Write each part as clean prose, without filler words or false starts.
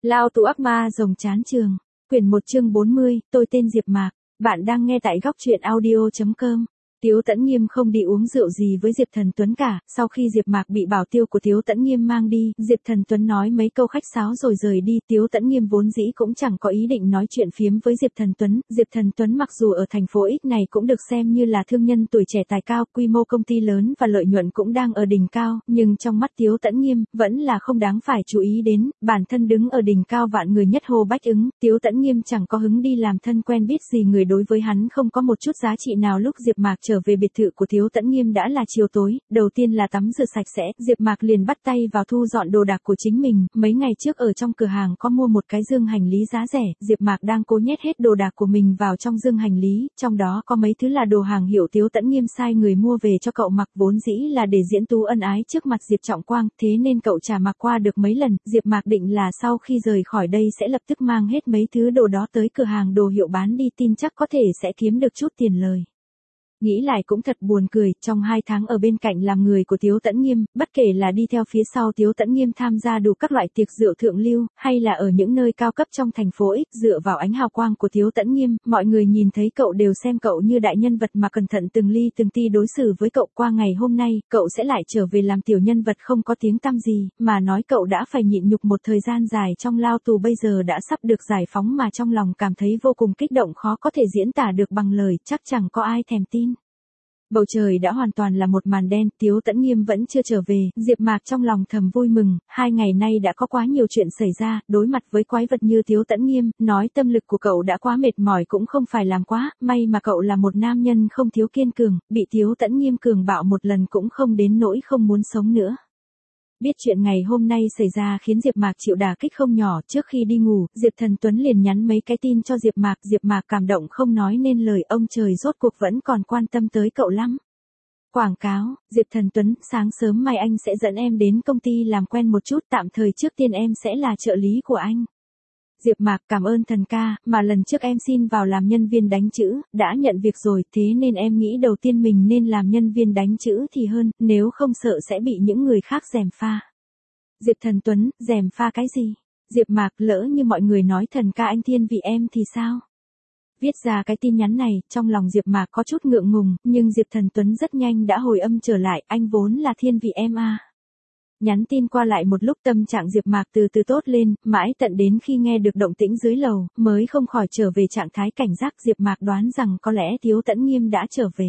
Lao tù ác ma rồng chán trường. Quyển 1 chương 40, tôi tên Diệp Mạc. Bạn đang nghe tại góc truyện audio.com. Tiếu Tẫn Nghiêm không đi uống rượu gì với Diệp Thần Tuấn cả, sau khi Diệp Mạc bị bảo tiêu của Tiếu Tẫn Nghiêm mang đi, Diệp Thần Tuấn nói mấy câu khách sáo rồi rời đi, Tiếu Tẫn Nghiêm vốn dĩ cũng chẳng có ý định nói chuyện phiếm với Diệp Thần Tuấn mặc dù ở thành phố X này cũng được xem như là thương nhân tuổi trẻ tài cao, quy mô công ty lớn và lợi nhuận cũng đang ở đỉnh cao, nhưng trong mắt Tiếu Tẫn Nghiêm, vẫn là không đáng phải chú ý đến, bản thân đứng ở đỉnh cao vạn người nhất Hồ Bách Ứng, Tiếu Tẫn Nghiêm chẳng có hứng đi làm thân quen biết gì người, đối với hắn không có một chút giá trị nào. Lúc Diệp Mạc trở về biệt thự của Tiếu Tẫn Nghiêm đã là chiều tối, đầu tiên là tắm rửa sạch sẽ, Diệp Mạc liền bắt tay vào thu dọn đồ đạc của chính mình, mấy ngày trước ở trong cửa hàng có mua một cái dương hành lý giá rẻ, Diệp Mạc đang cố nhét hết đồ đạc của mình vào trong dương hành lý, trong đó có mấy thứ là đồ hàng hiệu Tiếu Tẫn Nghiêm sai người mua về cho cậu mặc, vốn dĩ là để diễn tú ân ái trước mặt Diệp Trọng Quang, thế nên cậu chả mặc qua được mấy lần, Diệp Mạc định là sau khi rời khỏi đây sẽ lập tức mang hết mấy thứ đồ đó tới cửa hàng đồ hiệu bán đi, tin chắc có thể sẽ kiếm được chút tiền lời. Nghĩ lại cũng thật buồn cười, trong 2 tháng ở bên cạnh làm người của Tiếu Tẫn Nghiêm, bất kể là đi theo phía sau Tiếu Tẫn Nghiêm tham gia đủ các loại tiệc rượu thượng lưu, hay là ở những nơi cao cấp trong thành phố X, dựa vào ánh hào quang của Tiếu Tẫn Nghiêm, mọi người nhìn thấy cậu đều xem cậu như đại nhân vật mà cẩn thận từng ly từng tí đối xử với cậu. Qua ngày hôm nay, cậu sẽ lại trở về làm tiểu nhân vật không có tiếng tăm gì, mà nói cậu đã phải nhịn nhục một thời gian dài trong lao tù, bây giờ đã sắp được giải phóng mà trong lòng cảm thấy vô cùng kích động, khó có thể diễn tả được bằng lời, chắc chẳng có ai thèm tin. Bầu trời đã hoàn toàn là một màn đen, Tiếu Tẫn Nghiêm vẫn chưa trở về, Diệp Mạc trong lòng thầm vui mừng, 2 ngày nay đã có quá nhiều chuyện xảy ra, đối mặt với quái vật như Tiếu Tẫn Nghiêm, nói tâm lực của cậu đã quá mệt mỏi cũng không phải làm quá, may mà cậu là một nam nhân không thiếu kiên cường, bị Tiếu Tẫn Nghiêm cường bạo một lần cũng không đến nỗi không muốn sống nữa. Biết chuyện ngày hôm nay xảy ra khiến Diệp Mạc chịu đả kích không nhỏ, trước khi đi ngủ, Diệp Thần Tuấn liền nhắn mấy cái tin cho Diệp Mạc cảm động không nói nên lời, ông trời rốt cuộc vẫn còn quan tâm tới cậu lắm. Quảng cáo, Diệp Thần Tuấn, sáng sớm mai anh sẽ dẫn em đến công ty làm quen một chút, tạm thời trước tiên em sẽ là trợ lý của anh. Diệp Mạc, cảm ơn thần ca, mà lần trước em xin vào làm nhân viên đánh chữ, đã nhận việc rồi, thế nên em nghĩ đầu tiên mình nên làm nhân viên đánh chữ thì hơn, nếu không sợ sẽ bị những người khác gièm pha. Diệp Thần Tuấn, gièm pha cái gì? Diệp Mạc, lỡ như mọi người nói thần ca anh thiên vị em thì sao? Viết ra cái tin nhắn này, trong lòng Diệp Mạc có chút ngượng ngùng, nhưng Diệp Thần Tuấn rất nhanh đã hồi âm trở lại, anh vốn là thiên vị em à. Nhắn tin qua lại một lúc, tâm trạng Diệp Mạc từ từ tốt lên, mãi tận đến khi nghe được động tĩnh dưới lầu, mới không khỏi trở về trạng thái cảnh giác. Diệp Mạc đoán rằng có lẽ Tiếu Tẫn Nghiêm đã trở về.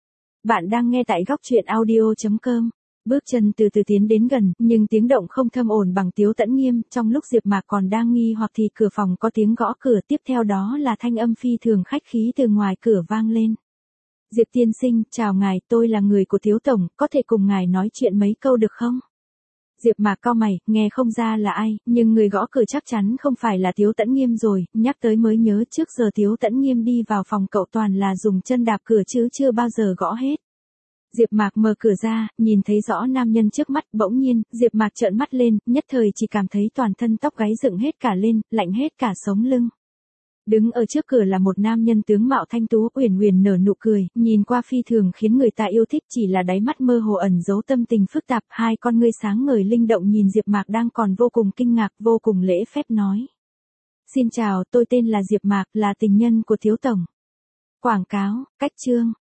Bạn đang nghe tại góc truyện audio.com. Bước chân từ từ tiến đến gần, nhưng tiếng động không thâm ổn bằng Tiếu Tẫn Nghiêm, trong lúc Diệp Mạc còn đang nghi hoặc thì cửa phòng có tiếng gõ cửa, tiếp theo đó là thanh âm phi thường khách khí từ ngoài cửa vang lên. Diệp tiên sinh, chào ngài, tôi là người của Tiếu tổng, có thể cùng ngài nói chuyện mấy câu được không? Diệp Mạc cau mày, nghe không ra là ai, nhưng người gõ cửa chắc chắn không phải là Tiếu Tẫn Nghiêm rồi, nhắc tới mới nhớ trước giờ Tiếu Tẫn Nghiêm đi vào phòng cậu toàn là dùng chân đạp cửa chứ chưa bao giờ gõ hết. Diệp Mạc mở cửa ra, nhìn thấy rõ nam nhân trước mắt, bỗng nhiên, Diệp Mạc trợn mắt lên, nhất thời chỉ cảm thấy toàn thân tóc gáy dựng hết cả lên, lạnh hết cả sống lưng. Đứng ở trước cửa là một nam nhân tướng mạo thanh tú, uyển uyển nở nụ cười, nhìn qua phi thường khiến người ta yêu thích, chỉ là đáy mắt mơ hồ ẩn giấu tâm tình phức tạp, hai con ngươi sáng ngời linh động nhìn Diệp Mạc đang còn vô cùng kinh ngạc, vô cùng lễ phép nói. Xin chào, tôi tên là Diệp Mạc, là tình nhân của Tiếu tổng. Quảng cáo, cách chương.